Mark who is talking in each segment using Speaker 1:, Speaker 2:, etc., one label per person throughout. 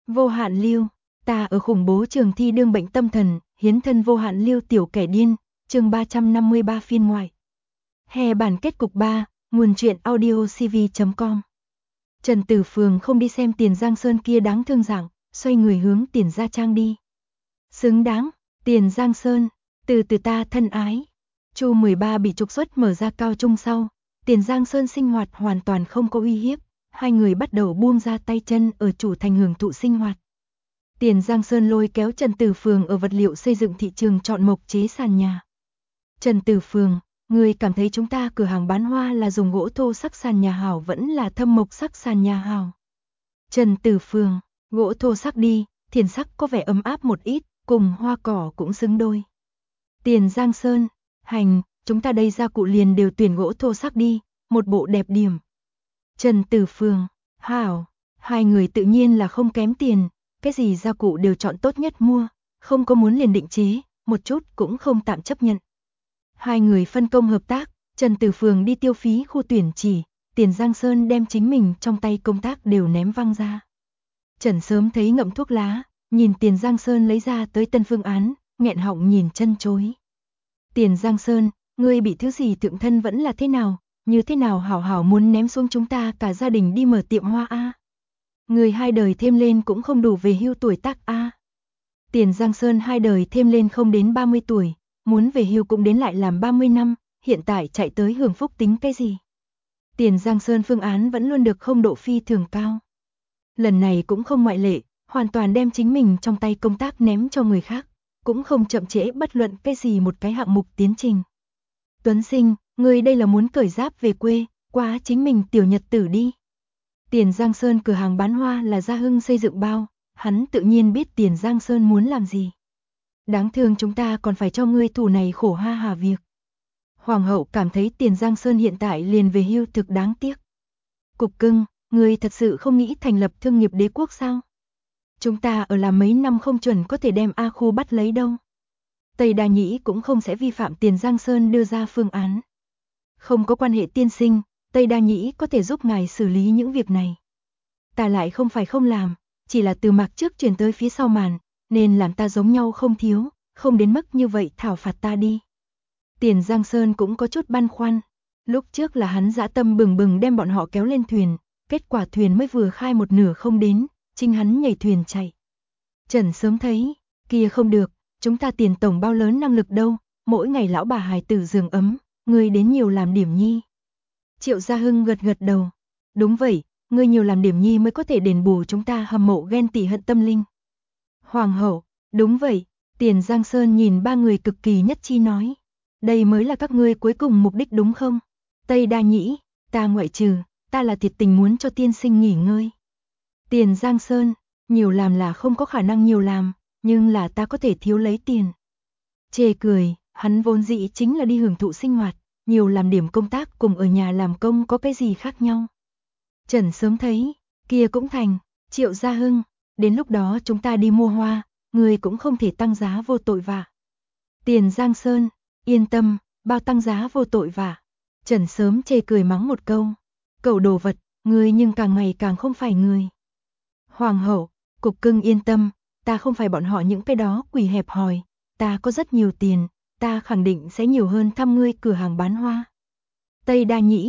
Speaker 1: Vô hạn lưu, ta ở khủng bố trường thi đương bệnh tâm thần, hiến thân vô hạn lưu tiểu kẻ điên, chương 353 phiên ngoại. Hè bản kết cục 3, nguồn truyện audio cv.com. Trần Tử Phường không đi xem Tiền Giang Sơn kia đáng thương dạng, xoay người hướng Tiền Gia Trang đi. Xứng đáng, Tiền Giang Sơn, từ ta thân ái. Chu 13 bị trục xuất mở ra cao trung sau, Tiền Giang Sơn sinh hoạt hoàn toàn không có uy hiếp, hai người bắt đầu buông ra tay chân ở chủ thành hưởng thụ sinh hoạt. Tiền Giang Sơn lôi kéo Trần Tử Phường ở vật liệu xây dựng thị trường chọn mộc chế sàn nhà. Trần Tử Phường, người cảm thấy chúng ta cửa hàng bán hoa là dùng gỗ thô sắc sàn nhà hảo vẫn là thâm mộc sắc sàn nhà hảo? Trần Tử Phường, gỗ thô sắc đi, thiền sắc có vẻ ấm áp một ít, cùng hoa cỏ cũng xứng đôi. Tiền Giang Sơn, hành, chúng ta đây gia cụ liền đều tuyển gỗ thô sắc đi, một bộ đẹp điểm. Trần Tử Phường, hảo, hai người tự nhiên là không kém tiền, cái gì gia cụ đều chọn tốt nhất mua, không có muốn liền định chế, một chút cũng không tạm chấp nhận. Hai người phân công hợp tác, Trần Tử Phường đi tiêu phí khu tuyển chỉ, Tiền Giang Sơn đem chính mình trong tay công tác đều ném văng ra. Trần sớm thấy ngậm thuốc lá, nhìn Tiền Giang Sơn lấy ra tới tân phương án, nghẹn họng nhìn chân chối. Tiền Giang Sơn, ngươi bị thứ gì thượng thân vẫn là thế nào, như thế nào hảo hảo muốn ném xuống chúng ta cả gia đình đi mở tiệm hoa a? Người hai đời thêm lên cũng không đủ về hưu tuổi tác a. Tiền Giang Sơn hai đời thêm lên không đến 30 tuổi, muốn về hưu cũng đến lại làm 30 năm, hiện tại chạy tới hưởng phúc tính cái gì? Tiền Giang Sơn phương án vẫn luôn được không độ phi thường cao. Lần này cũng không ngoại lệ, hoàn toàn đem chính mình trong tay công tác ném cho người khác, cũng không chậm trễ bất luận cái gì một cái hạng mục tiến trình. Tuấn Sinh, ngươi đây là muốn cởi giáp về quê, quá chính mình tiểu nhật tử đi. Tiền Giang Sơn cửa hàng bán hoa là Gia Hưng xây dựng bao, hắn tự nhiên biết Tiền Giang Sơn muốn làm gì. Đáng thương chúng ta còn phải cho ngươi thủ này khổ ha hà việc. Hoàng hậu cảm thấy Tiền Giang Sơn hiện tại liền về hưu thực đáng tiếc. Cục cưng, ngươi thật sự không nghĩ thành lập thương nghiệp đế quốc sao? Chúng ta ở làm mấy năm không chuẩn có thể đem A Khu bắt lấy đâu. Tây Đa Nhĩ cũng không sẽ vi phạm Tiền Giang Sơn đưa ra phương án. Không có quan hệ tiên sinh, Tây Đa Nhĩ có thể giúp ngài xử lý những việc này. Ta lại không phải không làm, chỉ là từ mạc trước chuyển tới phía sau màn, nên làm ta giống nhau không thiếu, không đến mức như vậy thảo phạt ta đi. Tiền Giang Sơn cũng có chút băn khoăn, lúc trước là hắn dã tâm bừng bừng đem bọn họ kéo lên thuyền, kết quả thuyền mới vừa khai một nửa không đến, chính hắn nhảy thuyền chạy. Trần sớm thấy, kia không được, chúng ta Tiền tổng bao lớn năng lực đâu, mỗi ngày lão bà hài tử giường ấm, ngươi đến nhiều làm điểm nhi. Triệu Gia Hưng gật gật đầu, đúng vậy, ngươi nhiều làm điểm nhi mới có thể đền bù chúng ta hâm mộ ghen tị hận tâm linh. Hoàng hậu, đúng vậy, Tiền Giang Sơn nhìn ba người cực kỳ nhất chi nói, đây mới là các ngươi cuối cùng mục đích đúng không? Tây Đa Nhĩ, ta ngoại trừ, ta là thiệt tình muốn cho tiên sinh nghỉ ngơi. Tiền Giang Sơn, nhiều làm là không có khả năng nhiều làm, nhưng là ta có thể thiếu lấy tiền. Chê cười, hắn vốn dĩ chính là đi hưởng thụ sinh hoạt, nhiều làm điểm công tác cùng ở nhà làm công có cái gì khác nhau. Trần sớm thấy, kia cũng thành, Triệu Gia Hưng, đến lúc đó chúng ta đi mua hoa, người cũng không thể tăng giá vô tội vạ. Tiền Giang Sơn, yên tâm, bao tăng giá vô tội vạ. Trần sớm chê cười mắng một câu, cẩu đồ vật, người nhưng càng ngày càng không phải người. Hoàng hậu, cục cưng yên tâm, ta không phải bọn họ những cái đó quỷ hẹp hòi, ta có rất nhiều tiền, ta khẳng định sẽ nhiều hơn thăm ngươi cửa hàng bán hoa. Tây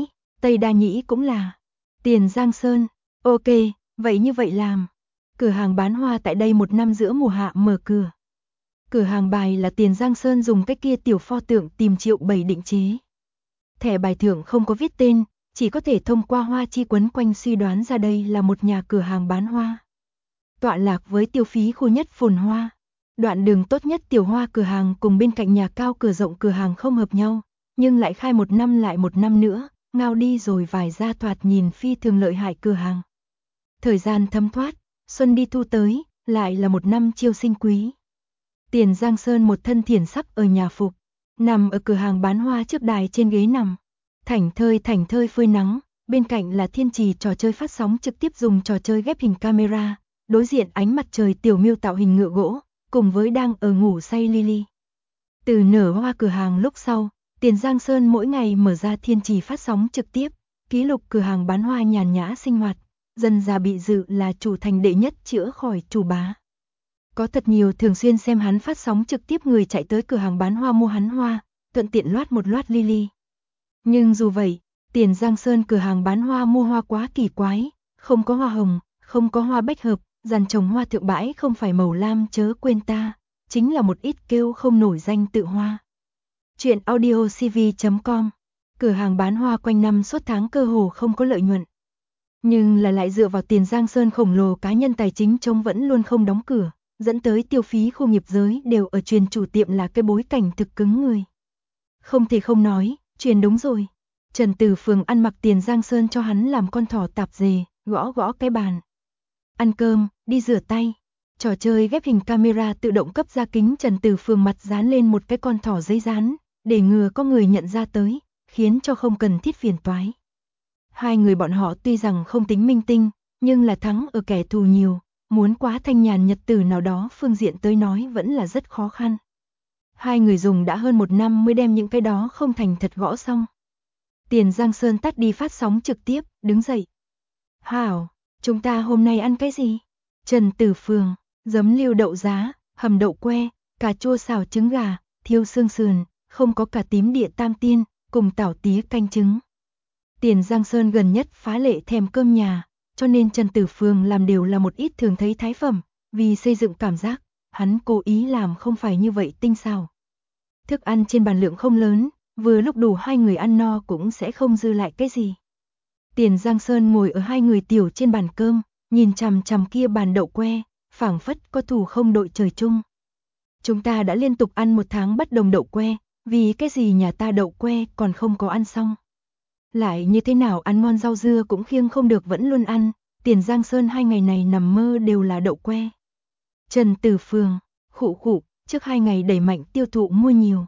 Speaker 1: Đa Nhĩ cũng là. Tiền Giang Sơn, ok, vậy như vậy làm. Cửa hàng bán hoa tại đây một năm giữa mùa hạ mở cửa. Cửa hàng bài là Tiền Giang Sơn dùng cái kia tiểu pho tượng tìm Triệu Bảy định chế. Thẻ bài thưởng không có viết tên, chỉ có thể thông qua hoa chi quấn quanh suy đoán ra đây là một nhà cửa hàng bán hoa. Tọa lạc với tiêu phí khu nhất phồn hoa. Đoạn đường tốt nhất tiểu hoa cửa hàng cùng bên cạnh nhà cao cửa rộng cửa hàng không hợp nhau, nhưng lại khai một năm lại một năm nữa, ngao đi rồi vài gia thoạt nhìn phi thường lợi hại cửa hàng. Thời gian thấm thoát, xuân đi thu tới, lại là một năm chiêu sinh quý. Tiền Giang Sơn một thân thiển sắc ở nhà phục, nằm ở cửa hàng bán hoa trước đài trên ghế nằm, thảnh thơi phơi nắng, bên cạnh là thiên trì trò chơi phát sóng trực tiếp dùng trò chơi ghép hình camera, đối diện ánh mặt trời tiểu miêu tạo hình ngựa gỗ, cùng với đang ở ngủ say Lily. Từ nở hoa cửa hàng lúc sau, Tiền Giang Sơn mỗi ngày mở ra thiên trì phát sóng trực tiếp, ký lục cửa hàng bán hoa nhàn nhã sinh hoạt, dân gia bị dự là chủ thành đệ nhất chữa khỏi chủ bá. Có thật nhiều thường xuyên xem hắn phát sóng trực tiếp người chạy tới cửa hàng bán hoa mua hắn hoa, thuận tiện loát một loát lily. Nhưng dù vậy, Tiền Giang Sơn cửa hàng bán hoa mua hoa quá kỳ quái, không có hoa hồng, không có hoa bách hợp, dàn trồng hoa thượng bãi không phải màu lam chớ quên ta, chính là một ít kêu không nổi danh tự hoa. Chuyện audiocv.com. Cửa hàng bán hoa quanh năm suốt tháng cơ hồ không có lợi nhuận. Nhưng là lại dựa vào Tiền Giang Sơn khổng lồ cá nhân tài chính trông vẫn luôn không đóng cửa, dẫn tới tiêu phí khu nghiệp giới đều ở truyền chủ tiệm là cái bối cảnh thực cứng người. Không thể không nói, truyền đúng rồi. Trần Từ Phường ăn mặc Tiền Giang Sơn cho hắn làm con thỏ tạp dề, gõ gõ cái bàn. Ăn cơm, đi rửa tay. Trò chơi ghép hình camera tự động cấp ra kính Trần Từ Phường mặt dán lên một cái con thỏ giấy dán, để ngừa có người nhận ra tới, khiến cho không cần thiết phiền toái. Hai người bọn họ tuy rằng không tính minh tinh, nhưng là thắng ở kẻ thù nhiều, muốn quá thanh nhàn nhật tử nào đó phương diện tới nói vẫn là rất khó khăn. Hai người dùng đã hơn 1 năm mới đem những cái đó không thành thật gõ xong. Tiền Giang Sơn tắt đi phát sóng trực tiếp, đứng dậy. Hảo, chúng ta hôm nay ăn cái gì? Trần Từ Phường, giấm liêu đậu giá, hầm đậu que, cà chua xào trứng gà, thiêu xương sườn, không có cà tím địa tam tiên, cùng tảo tía canh trứng. Tiền Giang Sơn gần nhất phá lệ thèm cơm nhà, cho nên Trần Từ Phường làm đều là một ít thường thấy thái phẩm, vì xây dựng cảm giác, hắn cố ý làm không phải như vậy tinh xảo. Thức ăn trên bàn lượng không lớn, vừa lúc đủ hai người ăn no cũng sẽ không dư lại cái gì. Tiền Giang Sơn ngồi ở hai người tiểu trên bàn cơm, nhìn chằm chằm kia bàn đậu que, phảng phất có thù không đội trời chung. Chúng ta đã liên tục ăn 1 tháng bất đồng đậu que, vì cái gì nhà ta đậu que còn không có ăn xong. Lại như thế nào ăn ngon rau dưa cũng khiêng không được vẫn luôn ăn, Tiền Giang Sơn 2 ngày này nằm mơ đều là đậu que. Trần Từ Phường, khụ khụ, trước 2 ngày đẩy mạnh tiêu thụ mua nhiều.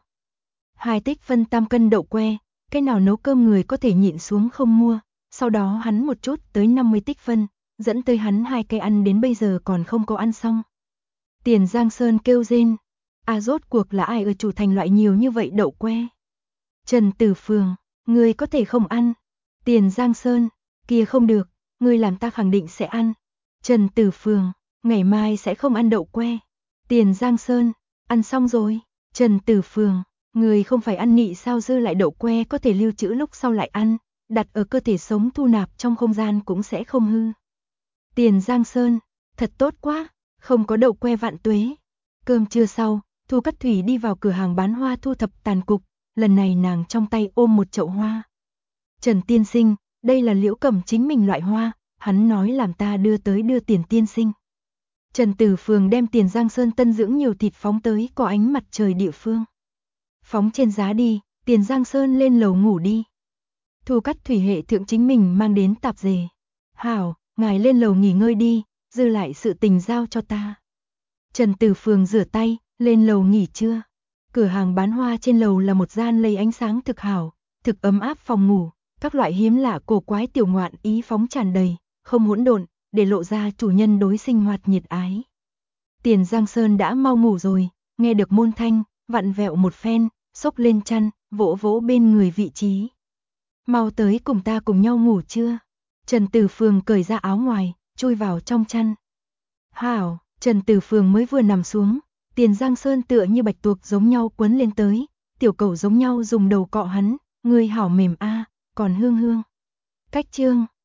Speaker 1: 2 tích phân tam cân đậu que, cái nào nấu cơm người có thể nhịn xuống không mua, sau đó hắn một chút tới 50 tích phân, dẫn tới hắn 2 cây ăn đến bây giờ còn không có ăn xong. Tiền Giang Sơn kêu rên, rốt cuộc là ai ở chủ thành loại nhiều như vậy đậu que. Trần Từ Phường, ngươi có thể không ăn. Tiền Giang Sơn, kia không được, ngươi làm ta khẳng định sẽ ăn. Trần Từ Phường, ngày mai sẽ không ăn đậu que. Tiền Giang Sơn, ăn xong rồi. Trần Từ Phường, ngươi không phải ăn nị sao dư lại đậu que có thể lưu trữ lúc sau lại ăn, đặt ở cơ thể sống thu nạp trong không gian cũng sẽ không hư. Tiền Giang Sơn, thật tốt quá, không có đậu que vạn tuế. Cơm trưa sau, Thu Cát Thủy đi vào cửa hàng bán hoa thu thập tàn cục, lần này nàng trong tay ôm một chậu hoa. Trần tiên sinh, đây là Liễu Cẩm chính mình loại hoa, hắn nói làm ta đưa Tiền tiên sinh. Trần Từ Phường đem Tiền Giang Sơn tân dưỡng nhiều thịt phóng tới có ánh mặt trời địa phương. Phóng trên giá đi, Tiền Giang Sơn lên lầu ngủ đi. Thu Cát Thủy hệ thượng chính mình mang đến tạp dề. Hảo, ngài lên lầu nghỉ ngơi đi, dư lại sự tình giao cho ta. Trần Từ Phường rửa tay, lên lầu nghỉ trưa. Cửa hàng bán hoa trên lầu là một gian lây ánh sáng thực hảo, thực ấm áp phòng ngủ, các loại hiếm lạ cổ quái tiểu ngoạn ý phóng tràn đầy, không hỗn độn, để lộ ra chủ nhân đối sinh hoạt nhiệt ái. Tiền Giang Sơn đã mau ngủ rồi, nghe được môn thanh, vặn vẹo một phen, xốc lên chăn, vỗ vỗ bên người vị trí. Mau tới cùng ta cùng nhau ngủ chưa? Trần Từ Phường cởi ra áo ngoài, chui vào trong chăn. Hảo, Trần Từ Phường mới vừa nằm xuống, Tiền Giang Sơn tựa như bạch tuộc giống nhau quấn lên tới, tiểu cẩu giống nhau dùng đầu cọ hắn, người hảo mềm a, còn hương hương. Cách chương